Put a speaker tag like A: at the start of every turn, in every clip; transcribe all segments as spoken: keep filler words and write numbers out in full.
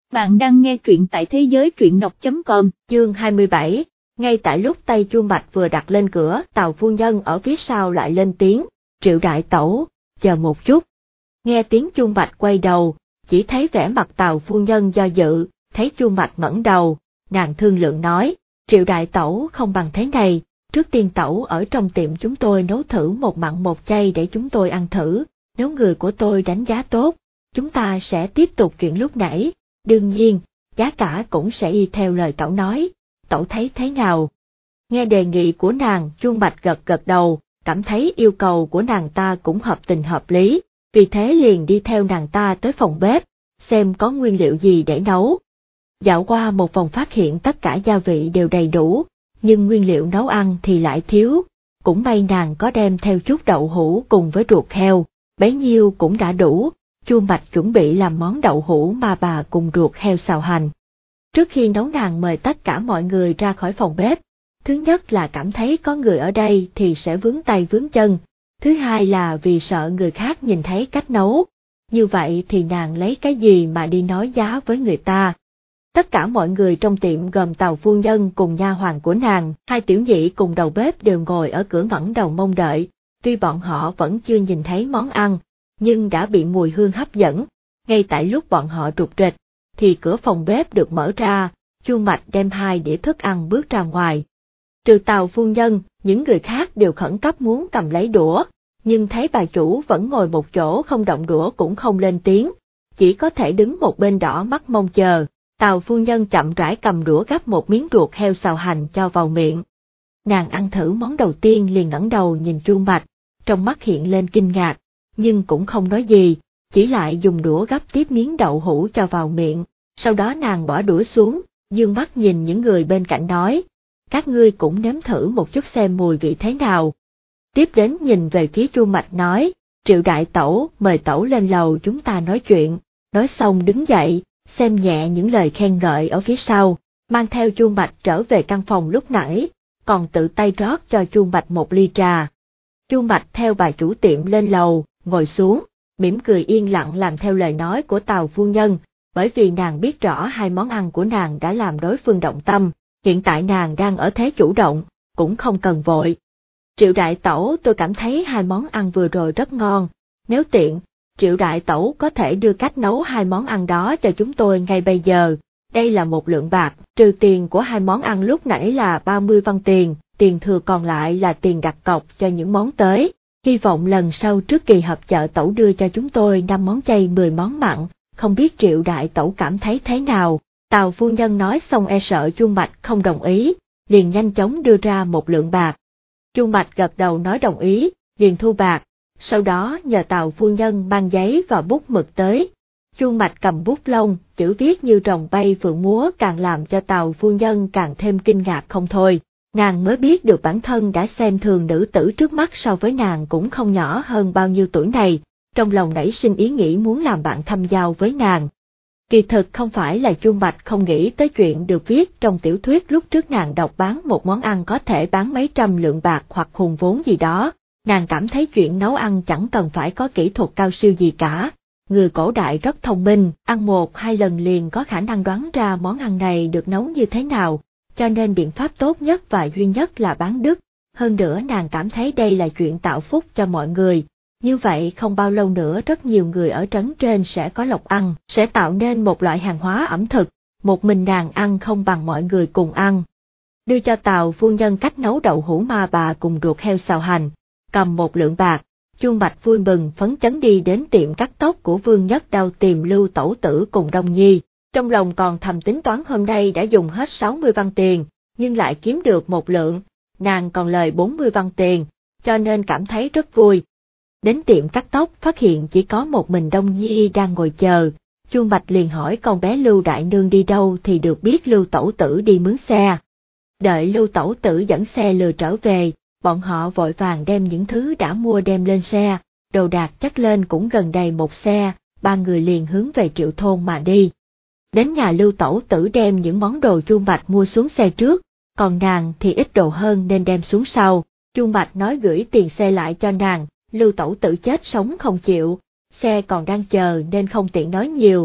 A: Bạn đang nghe truyện tại thế giới truyện đọc chấm com.
B: Chương hai mươi bảy, ngay tại lúc tay chuông bạch vừa đặt lên cửa, Tào phu nhân ở phía sau lại lên tiếng, Triệu đại tẩu, chờ một chút. Nghe tiếng chuông bạch quay đầu, chỉ thấy vẻ mặt Tào phu nhân do dự, thấy chuông bạch ngẩng đầu, nàng thương lượng nói, Triệu đại tẩu không bằng thế này, trước tiên tẩu ở trong tiệm chúng tôi nấu thử một mặn một chay để chúng tôi ăn thử, nếu người của tôi đánh giá tốt, chúng ta sẽ tiếp tục chuyện lúc nãy. Đương nhiên, giá cả cũng sẽ y theo lời tẩu nói, tẩu thấy thế nào? Nghe đề nghị của nàng, chuông bạch gật gật đầu, cảm thấy yêu cầu của nàng ta cũng hợp tình hợp lý, vì thế liền đi theo nàng ta tới phòng bếp, xem có nguyên liệu gì để nấu. Dạo qua một vòng phát hiện tất cả gia vị đều đầy đủ, nhưng nguyên liệu nấu ăn thì lại thiếu, cũng may nàng có đem theo chút đậu hũ cùng với ruột heo, bấy nhiêu cũng đã đủ. Chuông bạch chuẩn bị làm món đậu hũ ma bà cùng ruột heo xào hành. Trước khi nấu nàng mời tất cả mọi người ra khỏi phòng bếp, thứ nhất là cảm thấy có người ở đây thì sẽ vướng tay vướng chân, thứ hai là vì sợ người khác nhìn thấy cách nấu, như vậy thì nàng lấy cái gì mà đi nói giá với người ta. Tất cả mọi người trong tiệm gồm Tào phu nhân cùng nha hoàn của nàng, hai tiểu nhị cùng đầu bếp đều ngồi ở cửa ngẩng đầu mong đợi, tuy bọn họ vẫn chưa nhìn thấy món ăn, nhưng đã bị mùi hương hấp dẫn. Ngay tại lúc bọn họ rụt rịch, thì cửa phòng bếp được mở ra, chuông bạch đem hai đĩa thức ăn bước ra ngoài. Trừ Tào phu nhân, những người khác đều khẩn cấp muốn cầm lấy đũa, nhưng thấy bà chủ vẫn ngồi một chỗ không động đũa cũng không lên tiếng, chỉ có thể đứng một bên đỏ mắt mong chờ. Tào phu nhân chậm rãi cầm đũa gắp một miếng ruột heo xào hành cho vào miệng. Nàng ăn thử món đầu tiên liền ngẩng đầu nhìn chuông bạch, trong mắt hiện lên kinh ngạc, nhưng cũng không nói gì, chỉ lại dùng đũa gắp tiếp miếng đậu hũ cho vào miệng, sau đó nàng bỏ đũa xuống, dương mắt nhìn những người bên cạnh nói, các ngươi cũng nếm thử một chút xem mùi vị thế nào. Tiếp đến nhìn về phía chuông bạch nói, Triệu đại tẩu, mời tẩu lên lầu chúng ta nói chuyện, nói xong đứng dậy, xem nhẹ những lời khen ngợi ở phía sau, mang theo chuông bạch trở về căn phòng lúc nãy, còn tự tay rót cho chuông bạch một ly trà. Chuông bạch theo bà chủ tiệm lên lầu, ngồi xuống, mỉm cười yên lặng làm theo lời nói của Tào phu nhân, bởi vì nàng biết rõ hai món ăn của nàng đã làm đối phương động tâm, hiện tại nàng đang ở thế chủ động, cũng không cần vội. Triệu đại tẩu, tôi cảm thấy hai món ăn vừa rồi rất ngon, nếu tiện, Triệu đại tẩu có thể đưa cách nấu hai món ăn đó cho chúng tôi ngay bây giờ, đây là một lượng bạc, trừ tiền của hai món ăn lúc nãy là ba mươi văn tiền, tiền thừa còn lại là tiền đặt cọc cho những món tới. Hy vọng lần sau trước kỳ họp chợ tẩu đưa cho chúng tôi năm món chay mười món mặn, không biết Triệu đại tẩu cảm thấy thế nào. Tào phu nhân nói xong e sợ chuông bạch không đồng ý, liền nhanh chóng đưa ra một lượng bạc. Chuông bạch gật đầu nói đồng ý, liền thu bạc, sau đó nhờ Tào phu nhân mang giấy và bút mực tới. Chuông bạch cầm bút lông, chữ viết như rồng bay phượng múa càng làm cho Tào phu nhân càng thêm kinh ngạc không thôi. Nàng mới biết được bản thân đã xem thường nữ tử trước mắt so với nàng cũng không nhỏ hơn bao nhiêu tuổi này, trong lòng nảy sinh ý nghĩ muốn làm bạn thâm giao với nàng. Kỳ thực không phải là chuông bạch không nghĩ tới chuyện được viết trong tiểu thuyết lúc trước nàng đọc bán một món ăn có thể bán mấy trăm lượng bạc hoặc hùng vốn gì đó, nàng cảm thấy chuyện nấu ăn chẳng cần phải có kỹ thuật cao siêu gì cả. Người cổ đại rất thông minh, ăn một hai lần liền có khả năng đoán ra món ăn này được nấu như thế nào. Cho nên biện pháp tốt nhất và duy nhất là bán đứt, hơn nữa nàng cảm thấy đây là chuyện tạo phúc cho mọi người, như vậy không bao lâu nữa rất nhiều người ở trấn trên sẽ có lộc ăn, sẽ tạo nên một loại hàng hóa ẩm thực, một mình nàng ăn không bằng mọi người cùng ăn. Đưa cho Tào phu nhân cách nấu đậu hũ ma bà cùng ruột heo xào hành, cầm một lượng bạc, chuông bạch vui mừng phấn chấn đi đến tiệm cắt tóc của Vương Nhất Đao tìm Lưu tẩu tử cùng Đông Nhi. Trong lòng còn thầm tính toán hôm nay đã dùng hết sáu mươi văn tiền, nhưng lại kiếm được một lượng, nàng còn lời bốn mươi văn tiền, cho nên cảm thấy rất vui. Đến tiệm cắt tóc phát hiện chỉ có một mình Đông Nhi đang ngồi chờ, chuông bạch liền hỏi con bé Lưu đại nương đi đâu thì được biết Lưu tẩu tử đi mướn xe. Đợi Lưu tẩu tử dẫn xe lừa trở về, bọn họ vội vàng đem những thứ đã mua đem lên xe, đồ đạc chất lên cũng gần đầy một xe, ba người liền hướng về Triệu thôn mà đi. Đến nhà Lưu tẩu tử đem những món đồ chuông bạch mua xuống xe trước, còn nàng thì ít đồ hơn nên đem xuống sau. Chuông bạch nói gửi tiền xe lại cho nàng, Lưu tẩu tử chết sống không chịu, xe còn đang chờ nên không tiện nói nhiều,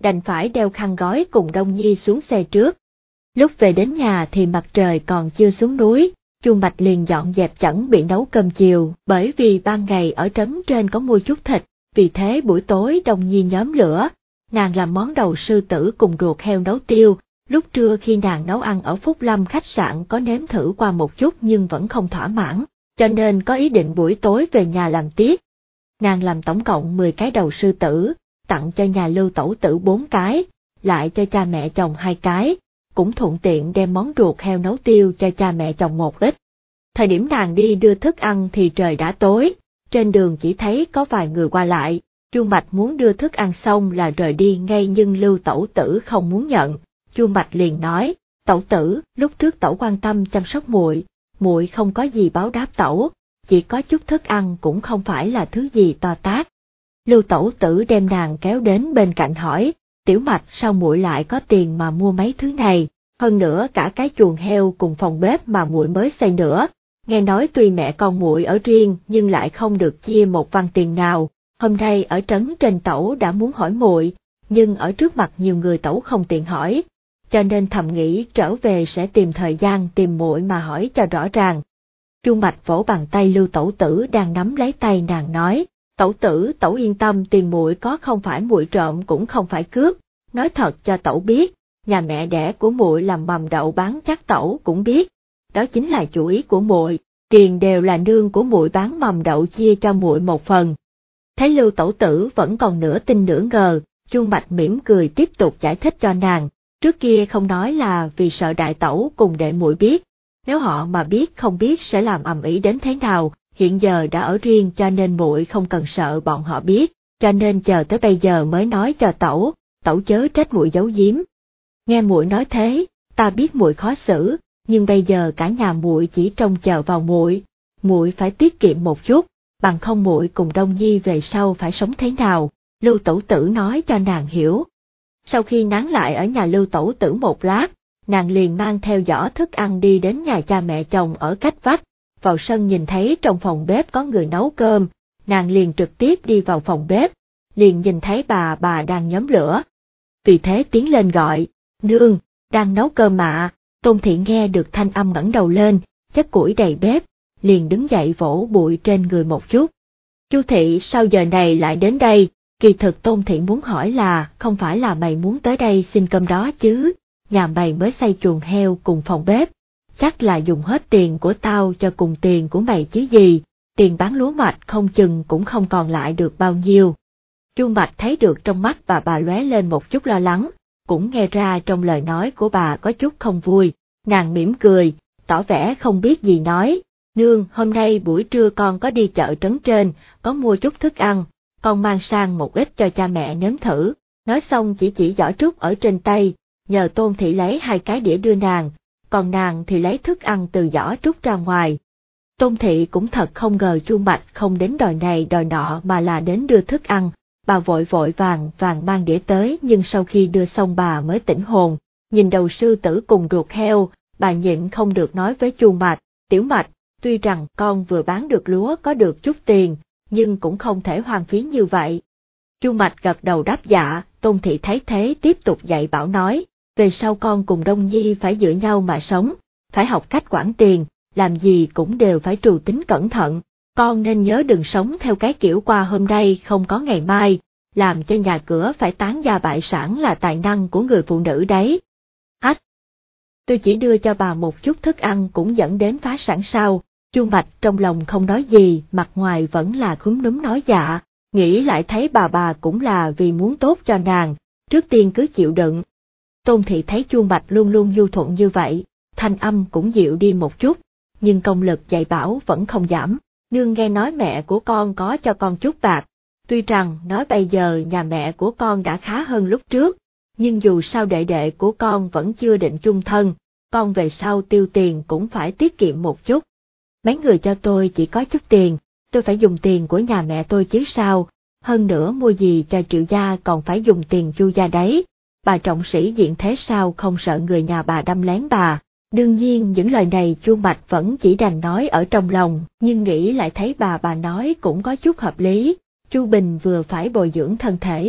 B: đành phải đeo khăn gói cùng Đông Nhi xuống xe trước. Lúc về đến nhà thì mặt trời còn chưa xuống núi, Chu Mạch liền dọn dẹp chuẩn bị nấu cơm chiều, bởi vì ban ngày ở trấn trên có mua chút thịt, vì thế buổi tối Đông Nhi nhóm lửa, nàng làm món đầu sư tử cùng ruột heo nấu tiêu. Lúc trưa khi nàng nấu ăn ở Phúc Lâm khách sạn có nếm thử qua một chút nhưng vẫn không thỏa mãn, cho nên có ý định buổi tối về nhà làm tiếp. Nàng làm tổng cộng mười cái đầu sư tử, tặng cho nhà Lưu tẩu tử bốn cái, lại cho cha mẹ chồng hai cái, cũng thuận tiện đem món ruột heo nấu tiêu cho cha mẹ chồng một ít. Thời điểm nàng đi đưa thức ăn thì trời đã tối, trên đường chỉ thấy có vài người qua lại, Chu Mạch muốn đưa thức ăn xong là rời đi ngay nhưng Lưu tẩu tử không muốn nhận. Chu Mạch liền nói, tẩu tử, lúc trước tẩu quan tâm chăm sóc muội, muội không có gì báo đáp tẩu, chỉ có chút thức ăn cũng không phải là thứ gì to tát. Lưu tẩu tử đem nàng kéo đến bên cạnh hỏi, Tiểu Mạch sao muội lại có tiền mà mua mấy thứ này, hơn nữa cả cái chuồng heo cùng phòng bếp mà muội mới xây nữa, nghe nói tuy mẹ con muội ở riêng nhưng lại không được chia một văn tiền nào, hôm nay ở trấn trên tẩu đã muốn hỏi muội, nhưng ở trước mặt nhiều người tẩu không tiện hỏi, cho nên thầm nghĩ trở về sẽ tìm thời gian tìm muội mà hỏi cho rõ ràng. Chu Mạch vỗ bàn tay Lưu tẩu tử đang nắm lấy tay nàng nói, tẩu tử, tẩu yên tâm, tiền muội có không phải muội trộm cũng không phải cướp, nói thật cho tẩu biết, nhà mẹ đẻ của muội làm mầm đậu bán chắc tẩu cũng biết, đó chính là chủ ý của muội, tiền đều là nương của muội bán mầm đậu chia cho muội một phần. Thấy Lưu tẩu tử vẫn còn nửa tin nửa ngờ, Chu Mạch mỉm cười tiếp tục giải thích cho nàng. Trước kia không nói là vì sợ đại tẩu cùng đệ muội biết, nếu họ mà biết không biết sẽ làm ầm ĩ đến thế nào, hiện giờ đã ở riêng cho nên muội không cần sợ bọn họ biết, cho nên chờ tới bây giờ mới nói cho tẩu, tẩu chớ trách muội giấu giếm. Nghe muội nói thế, ta biết muội khó xử, nhưng bây giờ cả nhà muội chỉ trông chờ vào muội, muội phải tiết kiệm một chút, bằng không muội cùng Đông Nhi về sau phải sống thế nào, Lưu tẩu tử nói cho nàng hiểu. Sau khi nán lại ở nhà Lưu tẩu tử một lát, nàng liền mang theo giỏ thức ăn đi đến nhà cha mẹ chồng ở cách vách, vào sân nhìn thấy trong phòng bếp có người nấu cơm, nàng liền trực tiếp đi vào phòng bếp, liền nhìn thấy bà bà đang nhóm lửa. Vì thế tiến lên gọi, nương, đang nấu cơm mà. Tôn Thị nghe được thanh âm ngẩng đầu lên, chất củi đầy bếp, liền đứng dậy vỗ bụi trên người một chút. Chu Thị sao giờ này lại đến đây? Kỳ thực Tôn Thị muốn hỏi là không phải là mày muốn tới đây xin cơm đó chứ, nhà mày mới xây chuồng heo cùng phòng bếp, chắc là dùng hết tiền của tao cho cùng tiền của mày chứ gì, tiền bán lúa mạch không chừng cũng không còn lại được bao nhiêu. Chu Mạch thấy được trong mắt bà bà lóe lên một chút lo lắng, cũng nghe ra trong lời nói của bà có chút không vui, nàng mỉm cười, tỏ vẻ không biết gì nói, nương hôm nay buổi trưa con có đi chợ trấn trên, có mua chút thức ăn, con mang sang một ít cho cha mẹ nếm thử, nói xong chỉ chỉ giỏ trúc ở trên tay, nhờ Tôn Thị lấy hai cái đĩa đưa nàng, còn nàng thì lấy thức ăn từ giỏ trúc ra ngoài. Tôn Thị cũng thật không ngờ Chu Mạch không đến đòi này đòi nọ mà là đến đưa thức ăn, bà vội vội vàng vàng mang đĩa tới nhưng sau khi đưa xong bà mới tỉnh hồn, nhìn đầu sư tử cùng ruột heo, bà nhịn không được nói với Chu Mạch, Tiểu Mạch, tuy rằng con vừa bán được lúa có được chút tiền, nhưng cũng không thể hoang phí như vậy. Chu Mạch gật đầu đáp dạ, Tôn Thị thấy thế tiếp tục dạy bảo nói, về sau con cùng Đông Nhi phải dựa nhau mà sống, phải học cách quản tiền, làm gì cũng đều phải trù tính cẩn thận, con nên nhớ đừng sống theo cái kiểu qua hôm nay không có ngày mai, làm cho nhà cửa phải tán gia bại sản là tài năng của người phụ nữ đấy. Ách! Tôi chỉ đưa cho bà một chút thức ăn cũng dẫn đến phá sản sao? Chu Mạch trong lòng không nói gì, mặt ngoài vẫn là khúm núm nói dạ, nghĩ lại thấy bà bà cũng là vì muốn tốt cho nàng, trước tiên cứ chịu đựng. Tôn Thị thấy Chu Mạch luôn luôn nhu thuận như vậy, thanh âm cũng dịu đi một chút, nhưng công lực dạy bảo vẫn không giảm. Nương nghe nói mẹ của con có cho con chút bạc, tuy rằng nói bây giờ nhà mẹ của con đã khá hơn lúc trước, nhưng dù sao đệ đệ của con vẫn chưa định chung thân, con về sau tiêu tiền cũng phải tiết kiệm một chút. Mấy người cho tôi chỉ có chút tiền, tôi phải dùng tiền của nhà mẹ tôi chứ sao, hơn nữa mua gì cho Triệu gia còn phải dùng tiền Chu gia đấy, bà trọng sĩ diện thế sao không sợ người nhà bà đâm lén bà. Đương nhiên những lời này Chu Mạch vẫn chỉ đành nói ở trong lòng, nhưng nghĩ lại thấy bà bà nói cũng có chút hợp lý, Chu Bình vừa phải bồi dưỡng thân thể,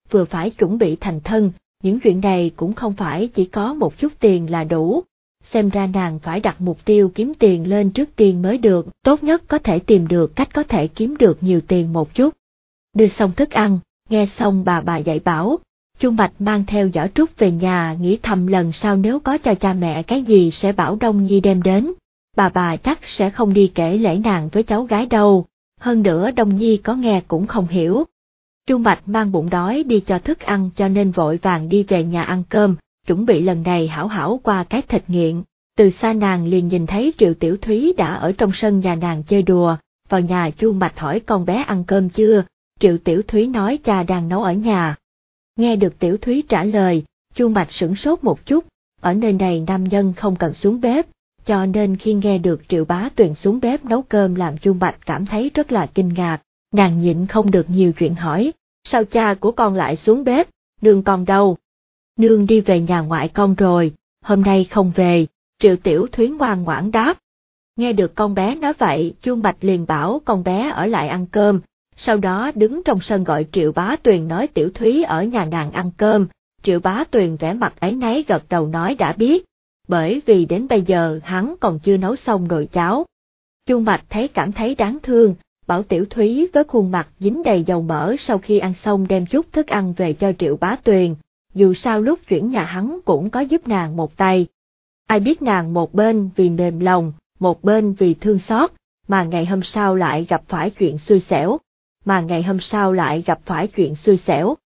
B: vừa phải chuẩn bị thành thân, những chuyện này cũng không phải chỉ có một chút tiền là đủ. Xem ra nàng phải đặt mục tiêu kiếm tiền lên trước tiên mới được, tốt nhất có thể tìm được cách có thể kiếm được nhiều tiền một chút. Đưa xong thức ăn, nghe xong bà bà dạy bảo, Chu Mạch mang theo giỏ trúc về nhà nghĩ thầm lần sau nếu có cho cha mẹ cái gì sẽ bảo Đông Nhi đem đến. Bà bà chắc sẽ không đi kể lễ nàng với cháu gái đâu, hơn nữa Đông Nhi có nghe cũng không hiểu. Chu Mạch mang bụng đói đi cho thức ăn cho nên vội vàng đi về nhà ăn cơm, chuẩn bị lần này hảo hảo qua cái thịt nghiện. Từ xa nàng liền nhìn thấy Triệu Tiểu Thúy đã ở trong sân nhà nàng chơi đùa, vào nhà Chu Mạch hỏi con bé ăn cơm chưa, Triệu Tiểu Thúy nói cha đang nấu ở nhà. Nghe được Tiểu Thúy trả lời, Chu Mạch sửng sốt một chút, ở nơi này nam nhân không cần xuống bếp, cho nên khi nghe được Triệu Bá Tuyền xuống bếp nấu cơm làm Chu Mạch cảm thấy rất là kinh ngạc, nàng nhịn không được nhiều chuyện hỏi, sao cha của con lại xuống bếp, nương con đâu? Nương đi về nhà ngoại con rồi, hôm nay không về, Triệu Tiểu Thúy ngoan ngoãn đáp. Nghe được con bé nói vậy, Chu Mạch liền bảo con bé ở lại ăn cơm, sau đó đứng trong sân gọi Triệu Bá Tuyền nói Tiểu Thúy ở nhà nàng ăn cơm, Triệu Bá Tuyền vẻ mặt áy náy gật đầu nói đã biết, bởi vì đến bây giờ hắn còn chưa nấu xong nồi cháo. Chu Mạch thấy cảm thấy đáng thương, bảo Tiểu Thúy với khuôn mặt dính đầy dầu mỡ sau khi ăn xong đem chút thức ăn về cho Triệu Bá Tuyền, dù sao lúc chuyển nhà hắn cũng có giúp nàng một tay. Ai biết nàng một bên vì mềm lòng, một bên vì thương xót, mà ngày hôm sau lại gặp phải chuyện xui xẻo, mà ngày hôm sau lại gặp phải chuyện xui xẻo.